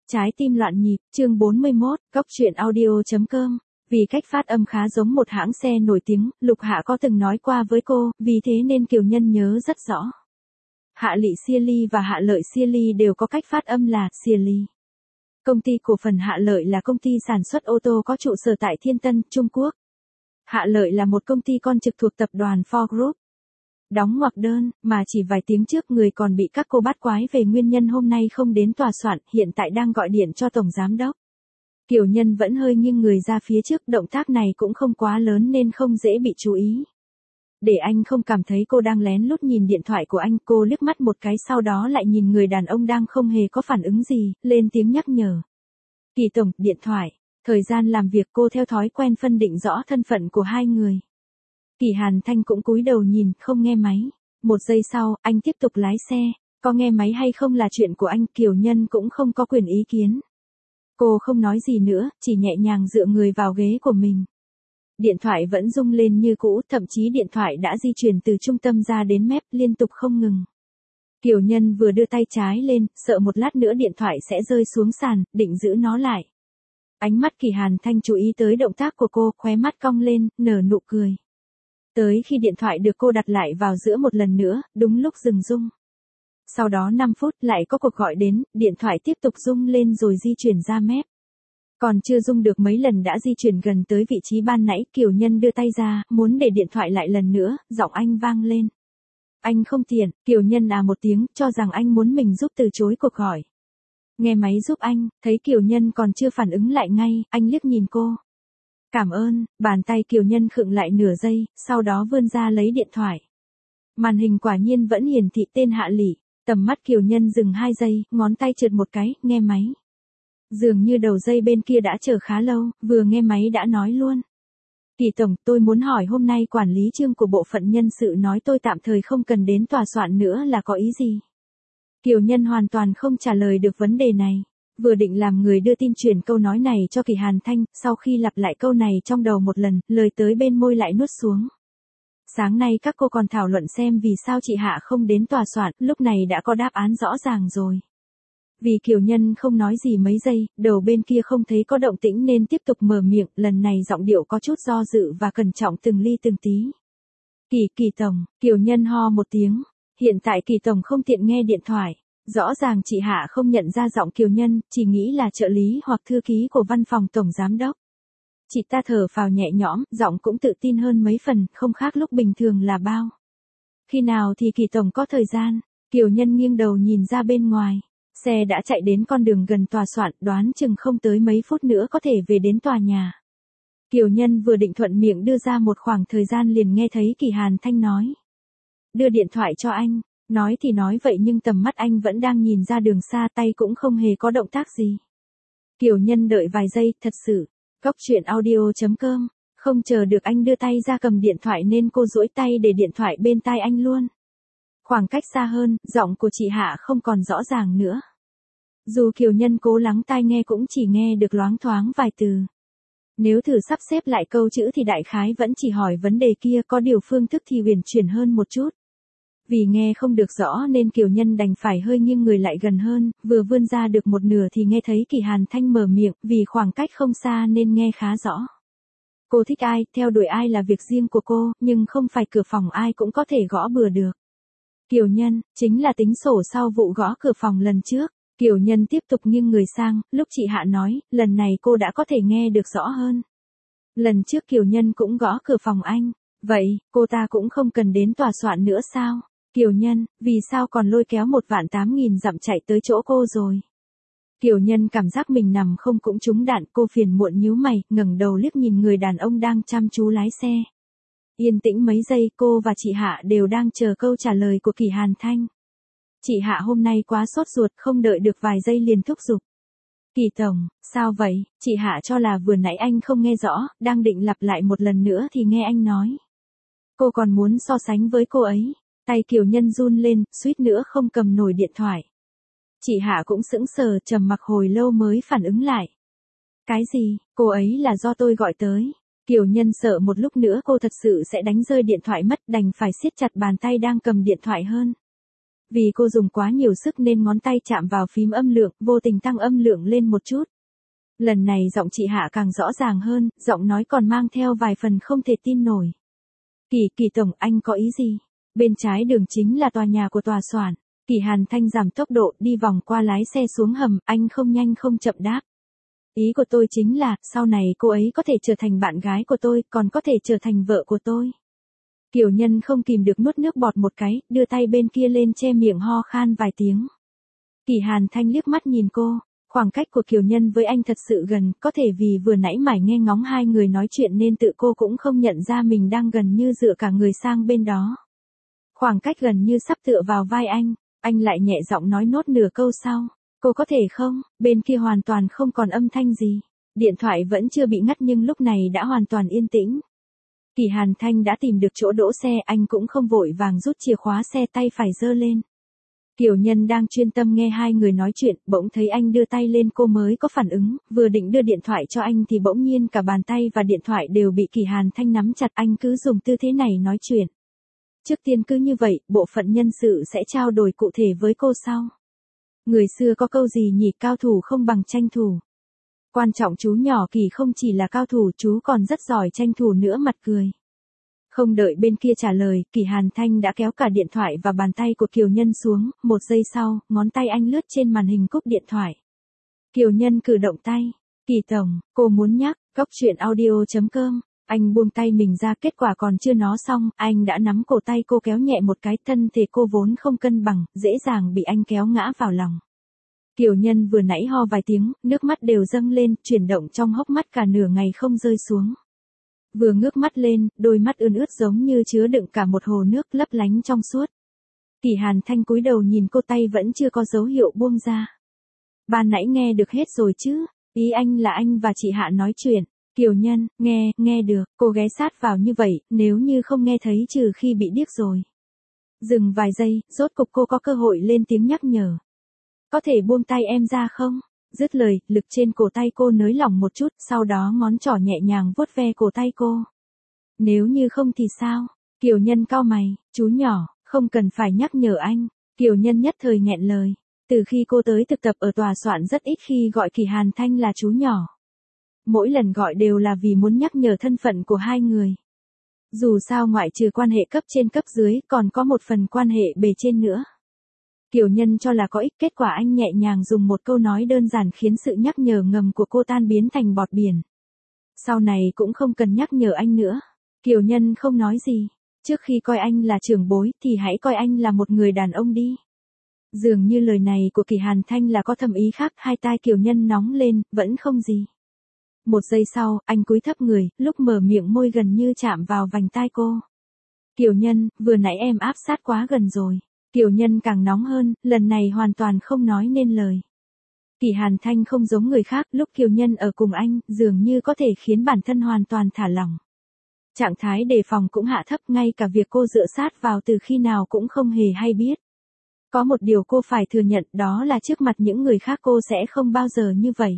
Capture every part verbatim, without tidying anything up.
Trái tim loạn nhịp, chương bốn mươi mốt, góc truyện audio.com. Vì cách phát âm khá giống một hãng xe nổi tiếng, Lục Hạ có từng nói qua với cô, vì thế nên Kiều Nhân nhớ rất rõ. Hạ Lị Siali và Hạ Lợi Siali đều có cách phát âm là Siali. Công ty cổ phần Hạ Lợi là công ty sản xuất ô tô có trụ sở tại Thiên Tân, Trung Quốc. Hạ Lợi là một công ty con trực thuộc tập đoàn Ford Group. Đóng ngoặc đơn, mà chỉ vài tiếng trước người còn bị các cô bắt quái về nguyên nhân hôm nay không đến tòa soạn, hiện tại đang gọi điện cho Tổng Giám Đốc. Kiều Nhân vẫn hơi nghiêng người ra phía trước, động tác này cũng không quá lớn nên không dễ bị chú ý. Để anh không cảm thấy cô đang lén lút nhìn điện thoại của anh, cô liếc mắt một cái sau đó lại nhìn người đàn ông đang không hề có phản ứng gì, lên tiếng nhắc nhở. Kỳ Tổng, điện thoại. Thời gian làm việc cô theo thói quen phân định rõ thân phận của hai người. Kỳ Hàn Thanh cũng cúi đầu nhìn, không nghe máy. Một giây sau, anh tiếp tục lái xe. Có nghe máy hay không là chuyện của anh, Kiều Nhân cũng không có quyền ý kiến. Cô không nói gì nữa, chỉ nhẹ nhàng dựa người vào ghế của mình. Điện thoại vẫn rung lên như cũ, thậm chí điện thoại đã di chuyển từ trung tâm ra đến mép, liên tục không ngừng. Kiều Nhân vừa đưa tay trái lên, sợ một lát nữa điện thoại sẽ rơi xuống sàn, định giữ nó lại. Ánh mắt Kỳ Hàn Thanh chú ý tới động tác của cô, khóe mắt cong lên, nở nụ cười. Tới khi điện thoại được cô đặt lại vào giữa một lần nữa, đúng lúc dừng rung. Sau đó năm phút lại có cuộc gọi đến, điện thoại tiếp tục rung lên rồi di chuyển ra mép. Còn chưa rung được mấy lần đã di chuyển gần tới vị trí ban nãy, Kiều Nhân đưa tay ra, muốn để điện thoại lại lần nữa, giọng anh vang lên. Anh không tiện, Kiều Nhân à một tiếng, cho rằng anh muốn mình giúp từ chối cuộc gọi. Nghe máy giúp anh, thấy Kiều Nhân còn chưa phản ứng lại ngay, anh liếc nhìn cô. Cảm ơn, bàn tay Kiều Nhân khựng lại nửa giây, sau đó vươn ra lấy điện thoại. Màn hình quả nhiên vẫn hiển thị tên Hạ Lị, tầm mắt Kiều Nhân dừng hai giây, ngón tay trượt một cái, nghe máy. Dường như đầu dây bên kia đã chờ khá lâu, vừa nghe máy đã nói luôn. Kỳ Tổng, tôi muốn hỏi hôm nay quản lý Trương của bộ phận nhân sự nói tôi tạm thời không cần đến tòa soạn nữa là có ý gì? Kiều Nhân hoàn toàn không trả lời được vấn đề này. Vừa định làm người đưa tin truyền câu nói này cho Kỳ Hàn Thanh, sau khi lặp lại câu này trong đầu một lần, lời tới bên môi lại nuốt xuống. Sáng nay các cô còn thảo luận xem vì sao chị Hạ không đến tòa soạn, lúc này đã có đáp án rõ ràng rồi. Vì Kiều Nhân không nói gì mấy giây, đầu bên kia không thấy có động tĩnh nên tiếp tục mở miệng, lần này giọng điệu có chút do dự và cẩn trọng từng ly từng tí. Kỳ, Kỳ Tổng, Kiều Nhân ho một tiếng, hiện tại Kỳ Tổng không tiện nghe điện thoại. Rõ ràng chị Hạ không nhận ra giọng Kiều Nhân, chỉ nghĩ là trợ lý hoặc thư ký của văn phòng Tổng Giám Đốc. Chị ta thở phào nhẹ nhõm, giọng cũng tự tin hơn mấy phần, không khác lúc bình thường là bao. Khi nào thì Kỳ Tổng có thời gian? Kiều Nhân nghiêng đầu nhìn ra bên ngoài. Xe đã chạy đến con đường gần tòa soạn, đoán chừng không tới mấy phút nữa có thể về đến tòa nhà. Kiều Nhân vừa định thuận miệng đưa ra một khoảng thời gian liền nghe thấy Kỳ Hàn Thanh nói. Đưa điện thoại cho anh. Nói thì nói vậy nhưng tầm mắt anh vẫn đang nhìn ra đường xa, tay cũng không hề có động tác gì. Kiều Nhân đợi vài giây, thật sự. Góc truyện audio.com. Không chờ được anh đưa tay ra cầm điện thoại nên cô duỗi tay để điện thoại bên tai anh luôn. Khoảng cách xa hơn, giọng của chị Hạ không còn rõ ràng nữa. Dù Kiều Nhân cố lắng tai nghe cũng chỉ nghe được loáng thoáng vài từ. Nếu thử sắp xếp lại câu chữ thì đại khái vẫn chỉ hỏi vấn đề kia, có điều phương thức thì huyền chuyển hơn một chút. Vì nghe không được rõ nên Kiều Nhân đành phải hơi nghiêng người lại gần hơn, vừa vươn ra được một nửa thì nghe thấy Kỳ Hàn Thanh mở miệng, vì khoảng cách không xa nên nghe khá rõ. Cô thích ai, theo đuổi ai là việc riêng của cô, nhưng không phải cửa phòng ai cũng có thể gõ bừa được. Kiều Nhân, chính là tính sổ sau vụ gõ cửa phòng lần trước. Kiều Nhân tiếp tục nghiêng người sang, lúc chị Hạ nói, lần này cô đã có thể nghe được rõ hơn. Lần trước Kiều Nhân cũng gõ cửa phòng anh, vậy, cô ta cũng không cần đến tòa soạn nữa sao? Kiều Nhân, vì sao còn lôi kéo một vạn tám nghìn dặm chạy tới chỗ cô rồi? Kiều Nhân cảm giác mình nằm không cũng trúng đạn, cô phiền muộn nhíu mày, ngẩng đầu liếc nhìn người đàn ông đang chăm chú lái xe. Yên tĩnh mấy giây, cô và chị Hạ đều đang chờ câu trả lời của Kỳ Hàn Thanh. Chị Hạ hôm nay quá sốt ruột, không đợi được vài giây liền thúc giục. Kỳ Tổng, sao vậy? Chị Hạ cho là vừa nãy anh không nghe rõ, đang định lặp lại một lần nữa thì nghe anh nói. Cô còn muốn so sánh với cô ấy. Tay Kiều Nhân run lên, suýt nữa không cầm nổi điện thoại. Chị Hạ cũng sững sờ, trầm mặc hồi lâu mới phản ứng lại. Cái gì, cô ấy là do tôi gọi tới. Kiều Nhân sợ một lúc nữa cô thật sự sẽ đánh rơi điện thoại mất, đành phải siết chặt bàn tay đang cầm điện thoại hơn. Vì cô dùng quá nhiều sức nên ngón tay chạm vào phím âm lượng, vô tình tăng âm lượng lên một chút. Lần này giọng chị Hạ càng rõ ràng hơn, giọng nói còn mang theo vài phần không thể tin nổi. Kỳ, Kỳ tổng, anh có ý gì? Bên trái đường chính là tòa nhà của tòa soạn. Kỳ Hàn Thanh giảm tốc độ, đi vòng qua lái xe xuống hầm, anh không nhanh không chậm đáp. Ý của tôi chính là, sau này cô ấy có thể trở thành bạn gái của tôi, còn có thể trở thành vợ của tôi. Kiều Nhân không kìm được nuốt nước bọt một cái, đưa tay bên kia lên che miệng ho khan vài tiếng. Kỳ Hàn Thanh liếc mắt nhìn cô, khoảng cách của Kiều Nhân với anh thật sự gần, có thể vì vừa nãy mải nghe ngóng hai người nói chuyện nên tự cô cũng không nhận ra mình đang gần như dựa cả người sang bên đó. Khoảng cách gần như sắp tựa vào vai anh, anh lại nhẹ giọng nói nốt nửa câu sau. Cô có thể không? Bên kia hoàn toàn không còn âm thanh gì. Điện thoại vẫn chưa bị ngắt nhưng lúc này đã hoàn toàn yên tĩnh. Kỳ Hàn Thanh đã tìm được chỗ đỗ xe, anh cũng không vội vàng rút chìa khóa xe, tay phải giơ lên. Kiều Nhân đang chuyên tâm nghe hai người nói chuyện, bỗng thấy anh đưa tay lên cô mới có phản ứng, vừa định đưa điện thoại cho anh thì bỗng nhiên cả bàn tay và điện thoại đều bị Kỳ Hàn Thanh nắm chặt, anh cứ dùng tư thế này nói chuyện. Trước tiên cứ như vậy, bộ phận nhân sự sẽ trao đổi cụ thể với cô sau. Người xưa có câu gì nhỉ, cao thủ không bằng tranh thủ. Quan trọng chú nhỏ Kỳ không chỉ là cao thủ, chú còn rất giỏi tranh thủ nữa, mặt cười. Không đợi bên kia trả lời, Kỳ Hàn Thanh đã kéo cả điện thoại và bàn tay của Kiều Nhân xuống, một giây sau, ngón tay anh lướt trên màn hình cúp điện thoại. Kiều Nhân cử động tay. Kỳ tổng, cô muốn nhắc, cóc truyện audio chấm com. Anh buông tay mình ra, kết quả còn chưa nói xong, anh đã nắm cổ tay cô kéo nhẹ một cái, thân thể cô vốn không cân bằng, dễ dàng bị anh kéo ngã vào lòng. Kiều Nhân vừa nãy ho vài tiếng, nước mắt đều dâng lên, chuyển động trong hốc mắt cả nửa ngày không rơi xuống. Vừa ngước mắt lên, đôi mắt ươn ướt giống như chứa đựng cả một hồ nước lấp lánh trong suốt. Kỳ Hàn Thanh cúi đầu nhìn cô, tay vẫn chưa có dấu hiệu buông ra. Ban nãy nghe được hết rồi chứ? Ý anh là anh và chị Hạ nói chuyện. Kiều Nhân, nghe, nghe được, cô ghé sát vào như vậy, nếu như không nghe thấy trừ khi bị điếc rồi. Dừng vài giây, rốt cục cô có cơ hội lên tiếng nhắc nhở. Có thể buông tay em ra không? Dứt lời, lực trên cổ tay cô nới lỏng một chút, sau đó ngón trỏ nhẹ nhàng vuốt ve cổ tay cô. Nếu như không thì sao? Kiều Nhân cau mày, chú nhỏ, không cần phải nhắc nhở anh. Kiều Nhân nhất thời nghẹn lời. Từ khi cô tới thực tập ở tòa soạn rất ít khi gọi Kỳ Hàn Thanh là chú nhỏ. Mỗi lần gọi đều là vì muốn nhắc nhở thân phận của hai người. Dù sao ngoại trừ quan hệ cấp trên cấp dưới, còn có một phần quan hệ bề trên nữa. Kiều Nhân cho là có ích, kết quả anh nhẹ nhàng dùng một câu nói đơn giản khiến sự nhắc nhở ngầm của cô tan biến thành bọt biển. Sau này cũng không cần nhắc nhở anh nữa. Kiều Nhân không nói gì. Trước khi coi anh là trưởng bối thì hãy coi anh là một người đàn ông đi. Dường như lời này của Kỳ Hàn Thanh là có thâm ý khác, hai tai Kiều Nhân nóng lên, vẫn không gì. Một giây sau, anh cúi thấp người, lúc mở miệng môi gần như chạm vào vành tai cô. Kiều Nhân, vừa nãy em áp sát quá gần rồi. Kiều Nhân càng nóng hơn, lần này hoàn toàn không nói nên lời. Kỳ Hàn Thanh không giống người khác, lúc Kiều Nhân ở cùng anh, dường như có thể khiến bản thân hoàn toàn thả lỏng. Trạng thái đề phòng cũng hạ thấp, ngay cả việc cô dựa sát vào từ khi nào cũng không hề hay biết. Có một điều cô phải thừa nhận, đó là trước mặt những người khác cô sẽ không bao giờ như vậy.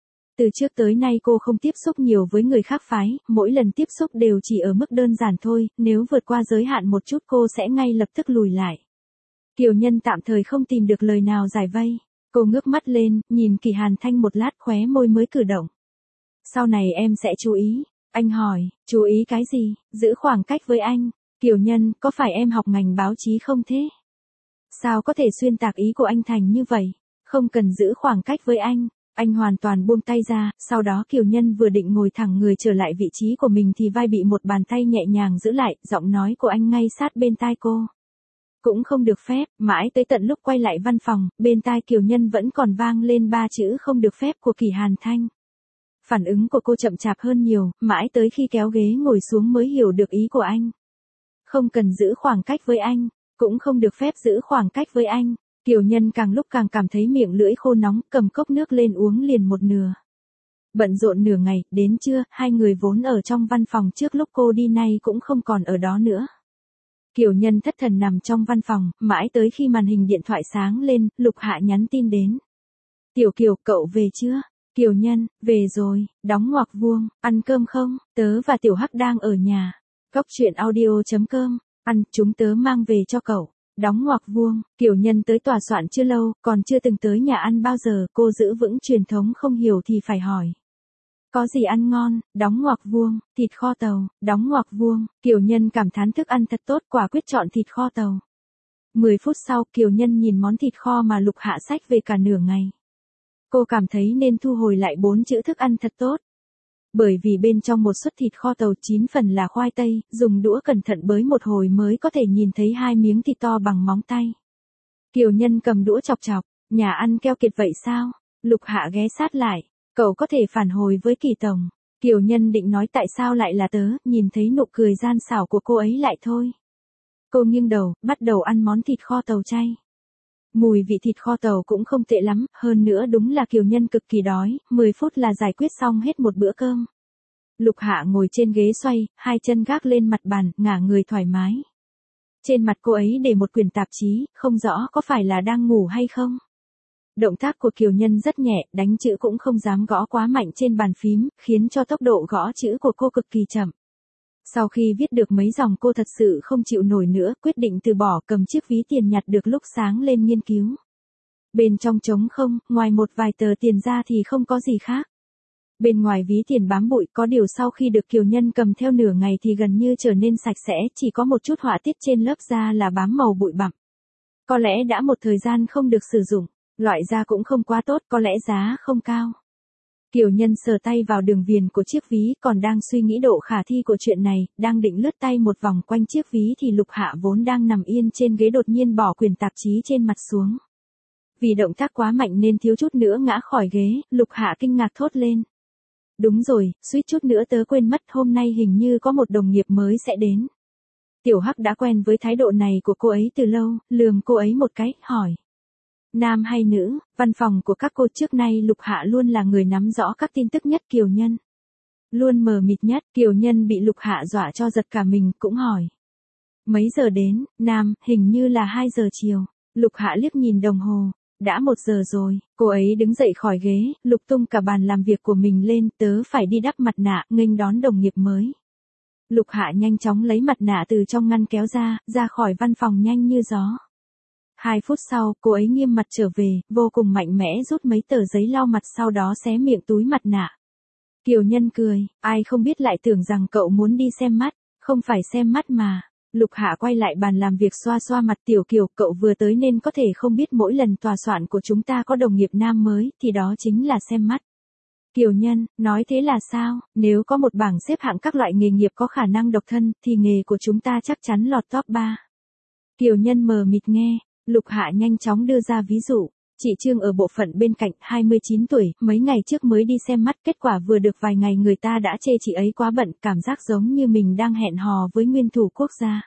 Từ trước tới nay cô không tiếp xúc nhiều với người khác phái, mỗi lần tiếp xúc đều chỉ ở mức đơn giản thôi, nếu vượt qua giới hạn một chút cô sẽ ngay lập tức lùi lại. Kiều Nhân tạm thời không tìm được lời nào giải vây. Cô ngước mắt lên, nhìn Kỳ Hàn Thanh một lát, khóe môi mới cử động. Sau này em sẽ chú ý. Anh hỏi, chú ý cái gì? Giữ khoảng cách với anh. Kiều Nhân, có phải em học ngành báo chí không thế? Sao có thể xuyên tạc ý của anh thành như vậy? Không cần giữ khoảng cách với anh. Anh hoàn toàn buông tay ra, sau đó Kiều Nhân vừa định ngồi thẳng người trở lại vị trí của mình thì vai bị một bàn tay nhẹ nhàng giữ lại, giọng nói của anh ngay sát bên tai cô. Cũng không được phép, mãi tới tận lúc quay lại văn phòng, bên tai Kiều Nhân vẫn còn vang lên ba chữ không được phép của Kỳ Hàn Thanh. Phản ứng của cô chậm chạp hơn nhiều, mãi tới khi kéo ghế ngồi xuống mới hiểu được ý của anh. Không cần giữ khoảng cách với anh, cũng không được phép giữ khoảng cách với anh. Kiều Nhân càng lúc càng cảm thấy miệng lưỡi khô nóng, cầm cốc nước lên uống liền một nửa. Bận rộn nửa ngày, đến trưa, hai người vốn ở trong văn phòng trước lúc cô đi nay cũng không còn ở đó nữa. Kiều Nhân thất thần nằm trong văn phòng, mãi tới khi màn hình điện thoại sáng lên, Lục Hạ nhắn tin đến. Tiểu Kiều, cậu về chưa? Kiều Nhân, về rồi, đóng ngoặc vuông, ăn cơm không? Tớ và Tiểu Hắc đang ở nhà. Cóc truyện audio chấm com, ăn, chúng tớ mang về cho cậu. Đóng ngoặc vuông, Kiều Nhân tới tòa soạn chưa lâu, còn chưa từng tới nhà ăn bao giờ, cô giữ vững truyền thống không hiểu thì phải hỏi. Có gì ăn ngon, đóng ngoặc vuông, thịt kho tàu, đóng ngoặc vuông, Kiều Nhân cảm thán thức ăn thật tốt, quả quyết chọn thịt kho tàu. Mười phút sau, Kiều Nhân nhìn món thịt kho mà Lục Hạ xách về cả nửa ngày. Cô cảm thấy nên thu hồi lại bốn chữ thức ăn thật tốt. Bởi vì bên trong một suất thịt kho tàu chín phần là khoai tây, dùng đũa cẩn thận bới một hồi mới có thể nhìn thấy hai miếng thịt to bằng móng tay. Kiều Nhân cầm đũa chọc chọc, nhà ăn keo kiệt vậy sao? Lục Hạ ghé sát lại, cậu có thể phản hồi với Kỳ tổng. Kiều Nhân định nói tại sao lại là tớ, nhìn thấy nụ cười gian xảo của cô ấy lại thôi. Cô nghiêng đầu, bắt đầu ăn món thịt kho tàu chay. Mùi vị thịt kho tàu cũng không tệ lắm, hơn nữa đúng là Kiều Nhân cực kỳ đói, mười phút là giải quyết xong hết một bữa cơm. Lục Hạ ngồi trên ghế xoay, hai chân gác lên mặt bàn, ngả người thoải mái. Trên mặt cô ấy để một quyển tạp chí, không rõ có phải là đang ngủ hay không. Động tác của Kiều Nhân rất nhẹ, đánh chữ cũng không dám gõ quá mạnh trên bàn phím, khiến cho tốc độ gõ chữ của cô cực kỳ chậm. Sau khi viết được mấy dòng cô thật sự không chịu nổi nữa, quyết định từ bỏ, cầm chiếc ví tiền nhặt được lúc sáng lên nghiên cứu. Bên trong trống không, ngoài một vài tờ tiền ra thì không có gì khác. Bên ngoài ví tiền bám bụi, có điều sau khi được Kiều Nhân cầm theo nửa ngày thì gần như trở nên sạch sẽ, chỉ có một chút họa tiết trên lớp da là bám màu bụi bặm. Có lẽ đã một thời gian không được sử dụng, loại da cũng không quá tốt, có lẽ giá không cao. Kiều Nhân sờ tay vào đường viền của chiếc ví, còn đang suy nghĩ độ khả thi của chuyện này, đang định lướt tay một vòng quanh chiếc ví thì Lục Hạ vốn đang nằm yên trên ghế đột nhiên bỏ quyển tạp chí trên mặt xuống. Vì động tác quá mạnh nên thiếu chút nữa ngã khỏi ghế, Lục Hạ kinh ngạc thốt lên. Đúng rồi, suýt chút nữa tớ quên mất, hôm nay hình như có một đồng nghiệp mới sẽ đến. Tiểu Hắc đã quen với thái độ này của cô ấy từ lâu, lườm cô ấy một cái, hỏi. Nam hay nữ, văn phòng của các cô trước nay Lục Hạ luôn là người nắm rõ các tin tức nhất. Kiều Nhân luôn mờ mịt nhất, Kiều Nhân bị Lục Hạ dọa cho giật cả mình, cũng hỏi. Mấy giờ đến? Nam, hình như là hai giờ chiều. Lục Hạ liếc nhìn đồng hồ. Đã một giờ rồi, cô ấy đứng dậy khỏi ghế, lục tung cả bàn làm việc của mình lên, tớ phải đi đắp mặt nạ, nghênh đón đồng nghiệp mới. Lục Hạ nhanh chóng lấy mặt nạ từ trong ngăn kéo ra, ra khỏi văn phòng nhanh như gió. Hai phút sau, cô ấy nghiêm mặt trở về, vô cùng mạnh mẽ rút mấy tờ giấy lau mặt, sau đó xé miệng túi mặt nạ. Kiều Nhân cười, ai không biết lại tưởng rằng cậu muốn đi xem mắt, không phải xem mắt mà. Lục Hạ quay lại bàn làm việc xoa xoa mặt. Tiểu Kiều, cậu vừa tới nên có thể không biết mỗi lần tòa soạn của chúng ta có đồng nghiệp nam mới, thì đó chính là xem mắt. Kiều Nhân, nói thế là sao? Nếu có một bảng xếp hạng các loại nghề nghiệp có khả năng độc thân, thì nghề của chúng ta chắc chắn lọt top ba. Kiều Nhân mờ mịt nghe, Lục Hạ nhanh chóng đưa ra ví dụ. Chị Trương ở bộ phận bên cạnh, hai mươi chín tuổi, mấy ngày trước mới đi xem mắt, kết quả vừa được vài ngày người ta đã chê chị ấy quá bận, cảm giác giống như mình đang hẹn hò với nguyên thủ quốc gia.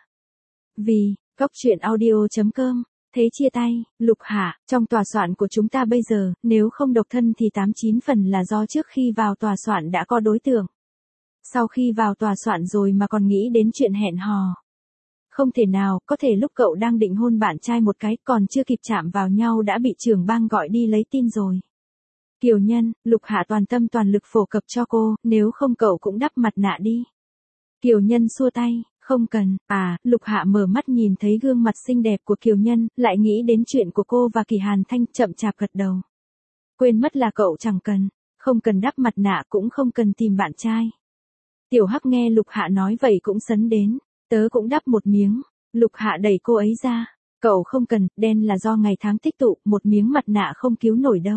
Vì, Cóc truyện audio chấm com, thế chia tay. Lục Hạ, trong tòa soạn của chúng ta bây giờ, nếu không độc thân thì tám chín phần là do trước khi vào tòa soạn đã có đối tượng. Sau khi vào tòa soạn rồi mà còn nghĩ đến chuyện hẹn hò. Không thể nào, có thể lúc cậu đang định hôn bạn trai một cái, còn chưa kịp chạm vào nhau đã bị trưởng bang gọi đi lấy tin rồi. Kiều Nhân, Lục Hạ toàn tâm toàn lực phổ cập cho cô, nếu không cậu cũng đắp mặt nạ đi. Kiều Nhân xua tay, không cần. À, Lục Hạ mở mắt nhìn thấy gương mặt xinh đẹp của Kiều Nhân, lại nghĩ đến chuyện của cô và Kỳ Hàn Thanh, chậm chạp gật đầu. Quên mất là cậu chẳng cần, không cần đắp mặt nạ cũng không cần tìm bạn trai. Tiểu Hắc nghe Lục Hạ nói vậy cũng sấn đến. Tớ cũng đắp một miếng. Lục Hạ đẩy cô ấy ra. Cậu không cần, đen là do ngày tháng tích tụ, một miếng mặt nạ không cứu nổi đâu.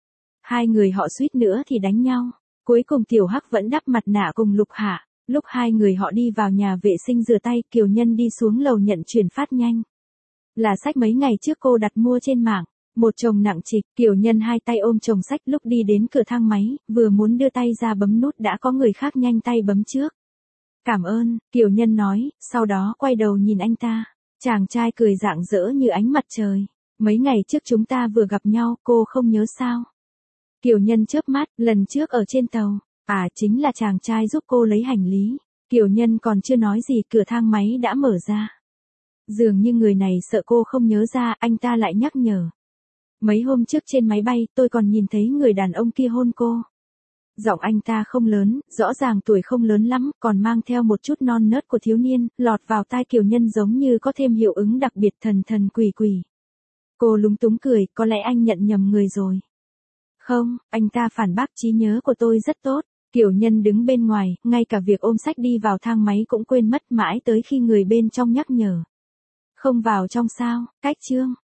Hai người họ suýt nữa thì đánh nhau. Cuối cùng Tiểu Hắc vẫn đắp mặt nạ cùng Lục Hạ. Lúc hai người họ đi vào nhà vệ sinh rửa tay, Kiều Nhân đi xuống lầu nhận chuyển phát nhanh. Là sách mấy ngày trước cô đặt mua trên mạng. Một chồng nặng trịch, Kiều Nhân hai tay ôm chồng sách, lúc đi đến cửa thang máy, vừa muốn đưa tay ra bấm nút đã có người khác nhanh tay bấm trước. Cảm ơn, Kiều Nhân nói, sau đó quay đầu nhìn anh ta. Chàng trai cười rạng rỡ như ánh mặt trời. Mấy ngày trước chúng ta vừa gặp nhau, cô không nhớ sao? Kiều Nhân chớp mắt, lần trước ở trên tàu. À, chính là chàng trai giúp cô lấy hành lý. Kiều Nhân còn chưa nói gì, cửa thang máy đã mở ra. Dường như người này sợ cô không nhớ ra, anh ta lại nhắc nhở. Mấy hôm trước trên máy bay, tôi còn nhìn thấy người đàn ông kia hôn cô. Giọng anh ta không lớn, rõ ràng tuổi không lớn lắm, còn mang theo một chút non nớt của thiếu niên, lọt vào tai Kiều Nhân giống như có thêm hiệu ứng đặc biệt thần thần quỷ quỷ. Cô lúng túng cười, có lẽ anh nhận nhầm người rồi. Không, anh ta phản bác, trí nhớ của tôi rất tốt. Kiều Nhân đứng bên ngoài, ngay cả việc ôm sách đi vào thang máy cũng quên mất, mãi tới khi người bên trong nhắc nhở. Không vào trong sao, cách chương.